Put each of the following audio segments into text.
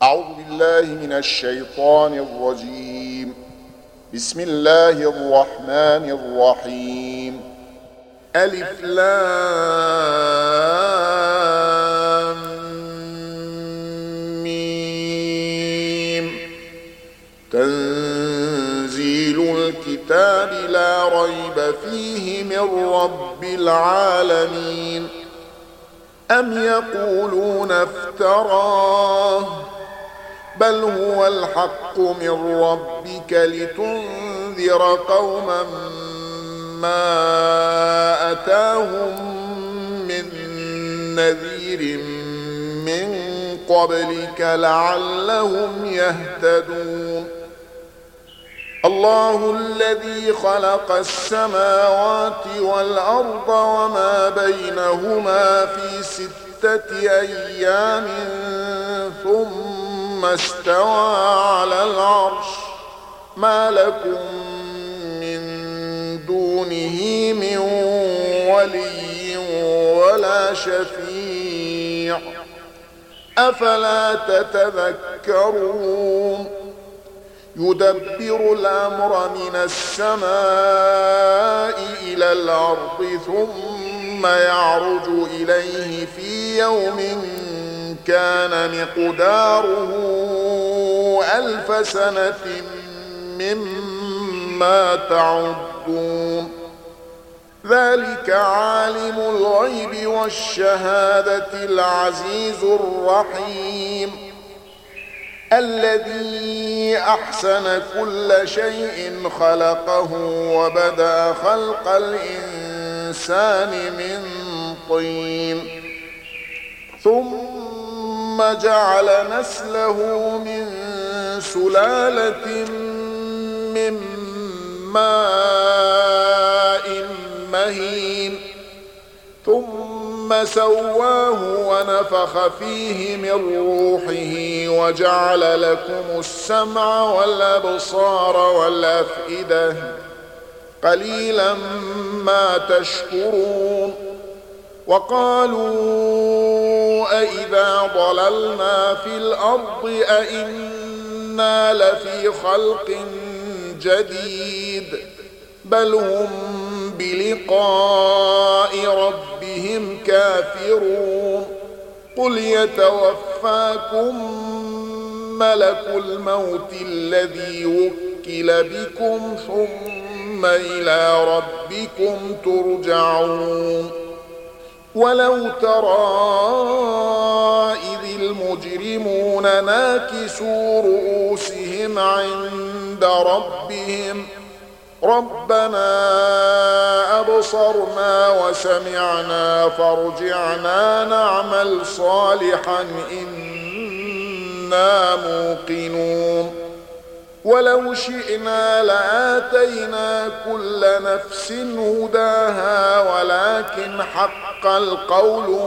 أعوذ بالله من الشيطان الرجيم. بسم الله الرحمن الرحيم. ألف لام ميم. تنزيل الكتاب لا ريب فيه من رب العالمين. أم يقولون افتراه بل هو الحق من ربك لتنذر قوما ما أتاهم من نذير من قبلك لعلهم يهتدون. الله الذي خلق السماوات والأرض وما بينهما في 6 أيام ثم استوى على العرش. ما لكم من دونه من ولي ولا شفيع أفلا تتذكرون. يدبر الأمر من السماء إلى الأرض ثم يعرج إليه في يوم كان مقداره 1000 سنة مما تعدون. ذلك عالم الغيب والشهادة العزيز الرحيم الذي أحسن كل شيء خلقه وبدأ خلق الإنسان من طين ثم جعل نسله من سلالة من ماء مهين ثم سواه ونفخ فيه من روحه وجعل لكم السمع والأبصار والأفئدة قليلا ما تشكرون. وقالوا أئذا ضللنا في الأرض أئنا لفي خلق جديد بل هم بلقاء ربهم كافرون. قل يتوفاكم ملك الموت الذي وكل بكم ثم إلى ربكم ترجعون. ولو ترى إذ المجرمون ناكسوا رؤوسهم عند ربهم ربنا أبصرنا وسمعنا فارجعنا نعمل صالحا إنا موقنون. ولو شئنا لآتينا كل نفس هداها ولكن حق القول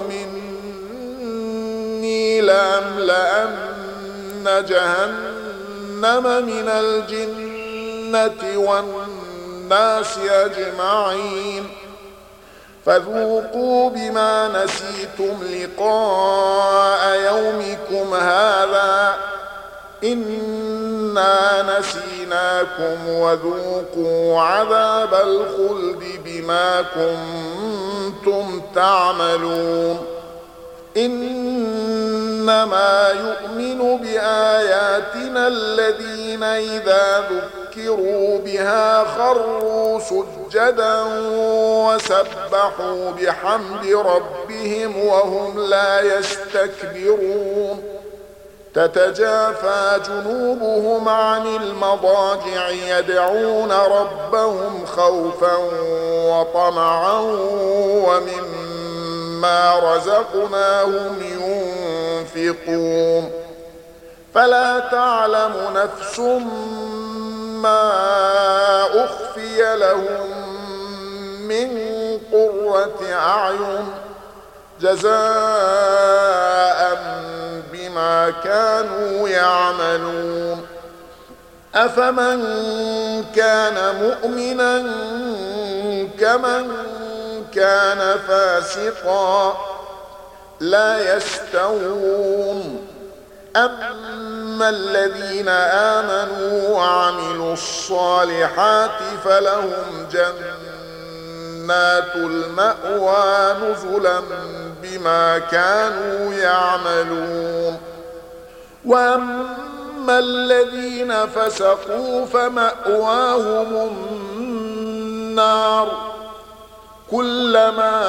مني لأملأن جهنم من الجنة والناس أجمعين. فذوقوا بما نسيتم لقاء يومكم هذا إنا نسيناكم وذوقوا عذاب الخلد بما كنتم تعملون. إنما يؤمن بآياتنا الذين إذا ذكروا بها خروا سجدا وسبحوا بحمد ربهم وهم لا يستكبرون. تتجافى جنوبهم عن المضاجع يدعون ربهم خوفا وطمعا ومما رزقناهم ينفقون. فلا تعلم نفس ما أخفي لهم من قرة أعين جزاء بما كانوا يعملون. أفمن كان مؤمنا كمن كان فاسقا لا يستوون. أما الذين آمنوا وعملوا الصالحات فلهم جنات المأوى نزلا بما كانوا يعملون. وأما الذين فسقوا فمأواهم النار كلما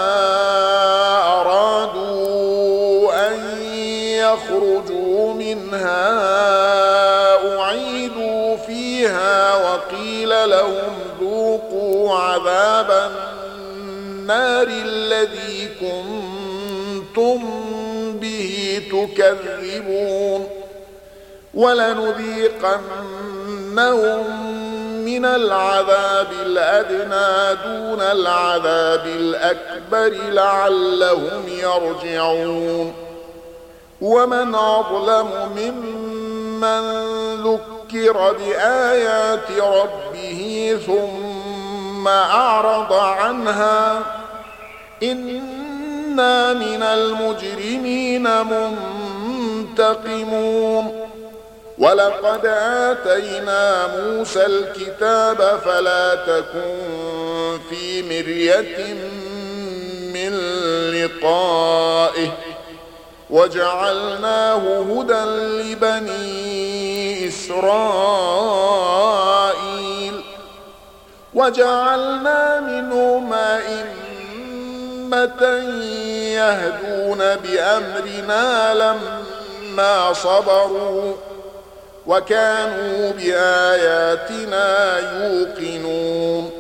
أرادوا أن يخرجوا منها أعيدوا فيها وقيل لهم ذوقوا عذاب النار الذي كنتم به تكذبون. ولنذيقنهم من العذاب الأدنى دون العذاب الأكبر لعلهم يرجعون. ومن أظلم ممن ذكر بآيات ربه ثم أعرض عنها إنا من المجرمين منتقمون. ولقد آتينا موسى الكتاب فلا تكن في مرية من لقائه وجعلناه هدى لبني إسرائيل وجعلنا منهم أئمة يهدون بأمرنا لما صبروا وكانوا بآياتنا يوقنون.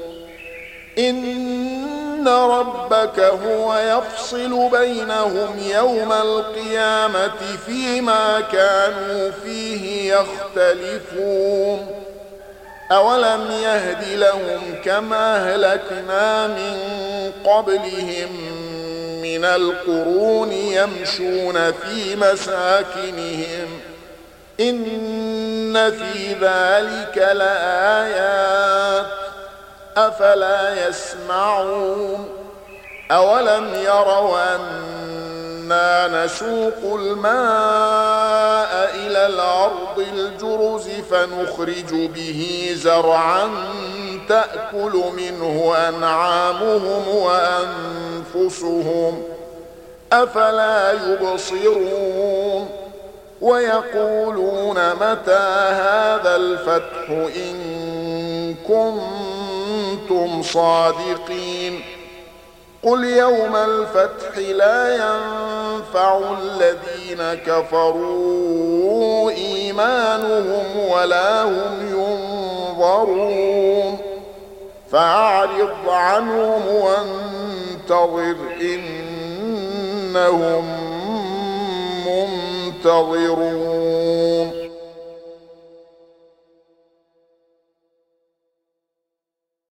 إن ربك هو يفصل بينهم يوم القيامة فيما كانوا فيه يختلفون. أولم يهد لهم كما أهلكنا من قبلهم من القرون يمشون في مساكنهم إن في ذلك لآيات أفلا يسمعون. أولم يروا أنا نسوق الماء إلى الأرض الجرز فنخرج به زرعا تأكل منه أنعامهم وأنفسهم أفلا يبصرون. ويقولون متى هذا الفتح إن كنتم صادقين. قل يوم الفتح لا ينفع الذين كفروا إيمانهم ولا هم ينظرون. فأعرض عنهم وانتظر إنهم منتظرون.